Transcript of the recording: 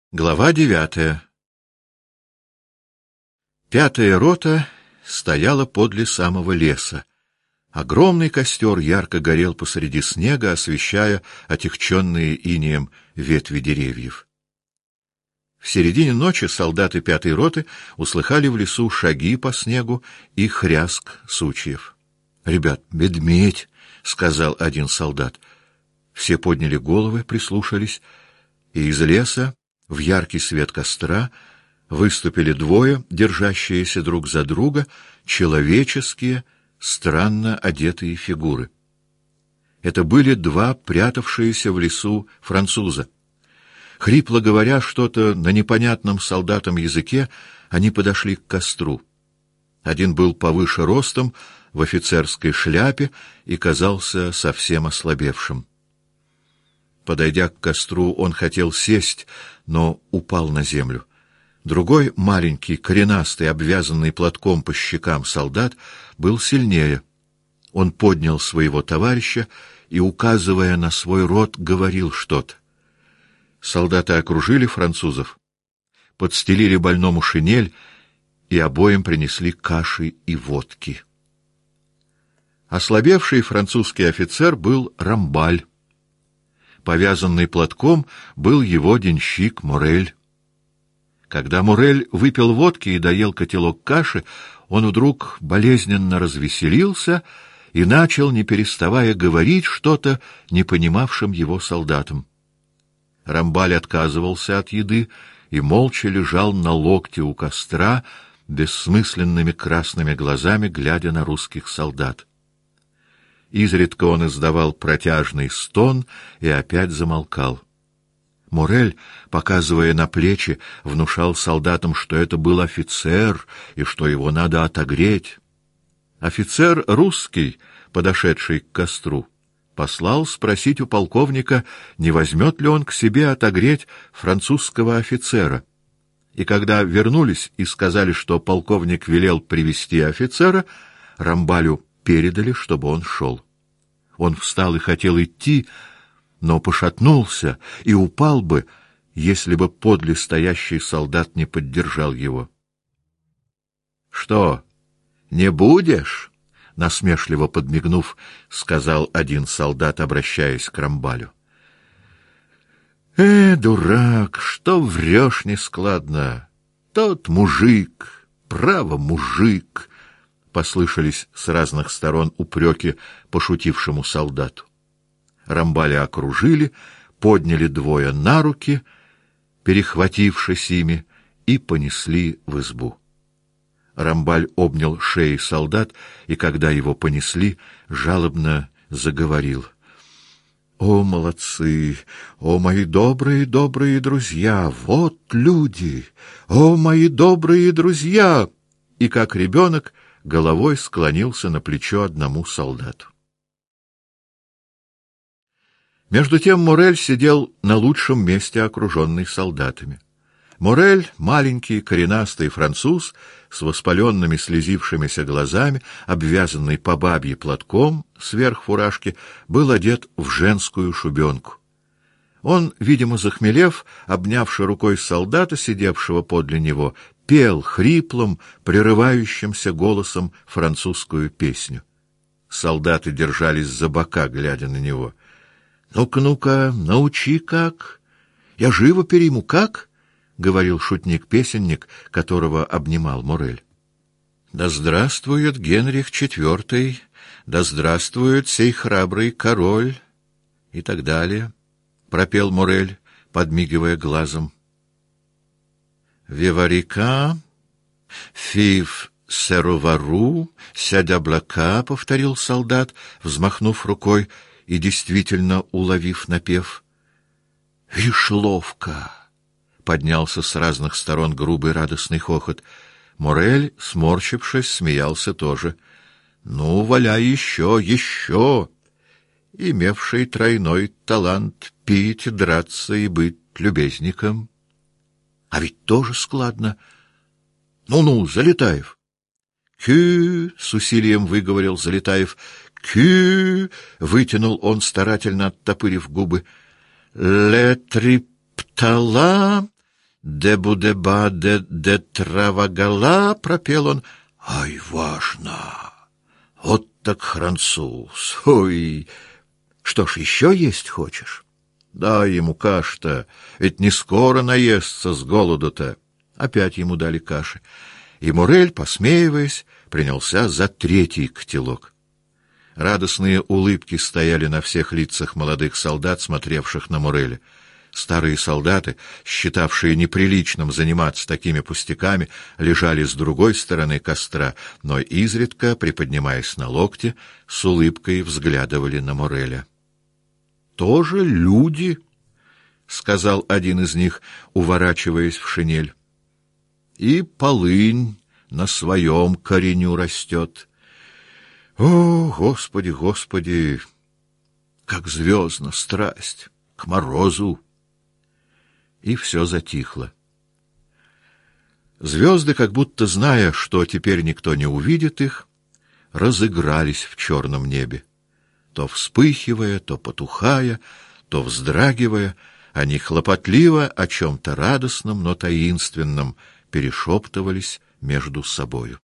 Глава 9. Пятая рота стояла подле самого леса. Огромный костер ярко горел посреди снега, освещая отягченные инеем ветви деревьев. В середине ночи солдаты пятой роты услыхали в лесу шаги по снегу и хряск сучьев. — Ребят, медведь! — сказал один солдат. Все подняли головы, прислушались, и из леса в яркий свет костра выступили двое, держащиеся друг за друга, человеческие, странно одетые фигуры. Это были два прятавшиеся в лесу француза. Хрипло говоря что-то на непонятном солдатам языке, они подошли к костру. Один был повыше ростом, в офицерской шляпе и казался совсем ослабевшим. Подойдя к костру, он хотел сесть, но упал на землю. Другой, маленький, коренастый, обвязанный платком по щекам солдат, был сильнее. Он поднял своего товарища и, указывая на свой рот, говорил что-то. Солдаты окружили французов, подстелили больному шинель и обоим принесли каши и водки. Ослабевший французский офицер был Рамбаль. Повязанный платком был его денщик Моррель. Когда Моррель выпил водки и доел котелок каши, он вдруг болезненно развеселился и начал, не переставая, говорить что-то непонимавшим его солдатам. Рамбаль отказывался от еды и молча лежал на локте у костра, бессмысленными красными глазами глядя на русских солдат. Изредка он издавал протяжный стон и опять замолкал. Моррель, показывая на плечи, внушал солдатам, что это был офицер и что его надо отогреть. Офицер русский, подошедший к костру, послал спросить у полковника, не возьмет ли он к себе отогреть французского офицера. И когда вернулись и сказали, что полковник велел привести офицера, Рамбалю передали, чтобы он шел. Он встал и хотел идти, но пошатнулся и упал бы, если бы подле стоящий солдат не поддержал его. — Что, не будешь? — насмешливо подмигнув, сказал один солдат, обращаясь к Рамбалю. — дурак, что врешь нескладно? Тот мужик, право мужик! — послышались с разных сторон упреки пошутившему солдату. Рамбаля окружили, подняли двое на руки, перехватившись ими, и понесли в избу. Рамбаль обнял шеи солдат, и когда его понесли, жалобно заговорил. — О, молодцы! О, мои добрые друзья! Вот люди! О, мои добрые друзья! И как ребенок головой склонился на плечо одному солдату. Между тем Моррель сидел на лучшем месте, окруженный солдатами. Моррель, маленький, коренастый француз, с воспаленными слезившимися глазами, обвязанный по бабье платком сверх фуражки, был одет в женскую шубенку. Он, видимо, захмелев, обнявши рукой солдата, сидевшего подле него, пел хриплым, прерывающимся голосом французскую песню. Солдаты держались за бока, глядя на него. — Ну-ка, ну-ка, научи как? Я живо перейму, как? — говорил шутник-песенник, которого обнимал Моррель. — Да здравствует Генрих IV, да здравствует сей храбрый король, и так далее, — пропел Моррель, подмигивая глазом. «Виварика, фив серовару, сядь облака», — повторил солдат, взмахнув рукой и действительно уловив напев. «Вишь, ловко!» — поднялся с разных сторон грубый радостный хохот. Моррель, сморщившись, смеялся тоже. «Ну, валяй еще, еще!» Имевший тройной талант пить, драться и быть любезником. А ведь тоже складно. Ну-ну, Залетаев. Кю, с усилием выговорил Залетаев. Кю, вытянул он, старательно оттопырив губы. Ле триптала, «Де-бу-де-ба, де-де-травагала», — пропел он. «Ай, важно! Вот так француз! Ой! Что ж, еще есть хочешь? Дай ему каши-то, ведь не скоро наестся с голоду-то». Опять ему дали каши, и Моррель, посмеиваясь, принялся за третий котелок. Радостные улыбки стояли на всех лицах молодых солдат, смотревших на Морреля. Старые солдаты, считавшие неприличным заниматься такими пустяками, лежали с другой стороны костра, но изредка, приподнимаясь на локте, с улыбкой взглядывали на Морреля. «Тоже люди», — сказал один из них, уворачиваясь в шинель. «И полынь на своем кореню растет. О, Господи, Господи, как звездна страсть к морозу!» И все затихло. Звезды, как будто зная, что теперь никто не увидит их, разыгрались в черном небе. То вспыхивая, то потухая, то вздрагивая, они хлопотливо о чем-то радостном, но таинственном перешептывались между собою.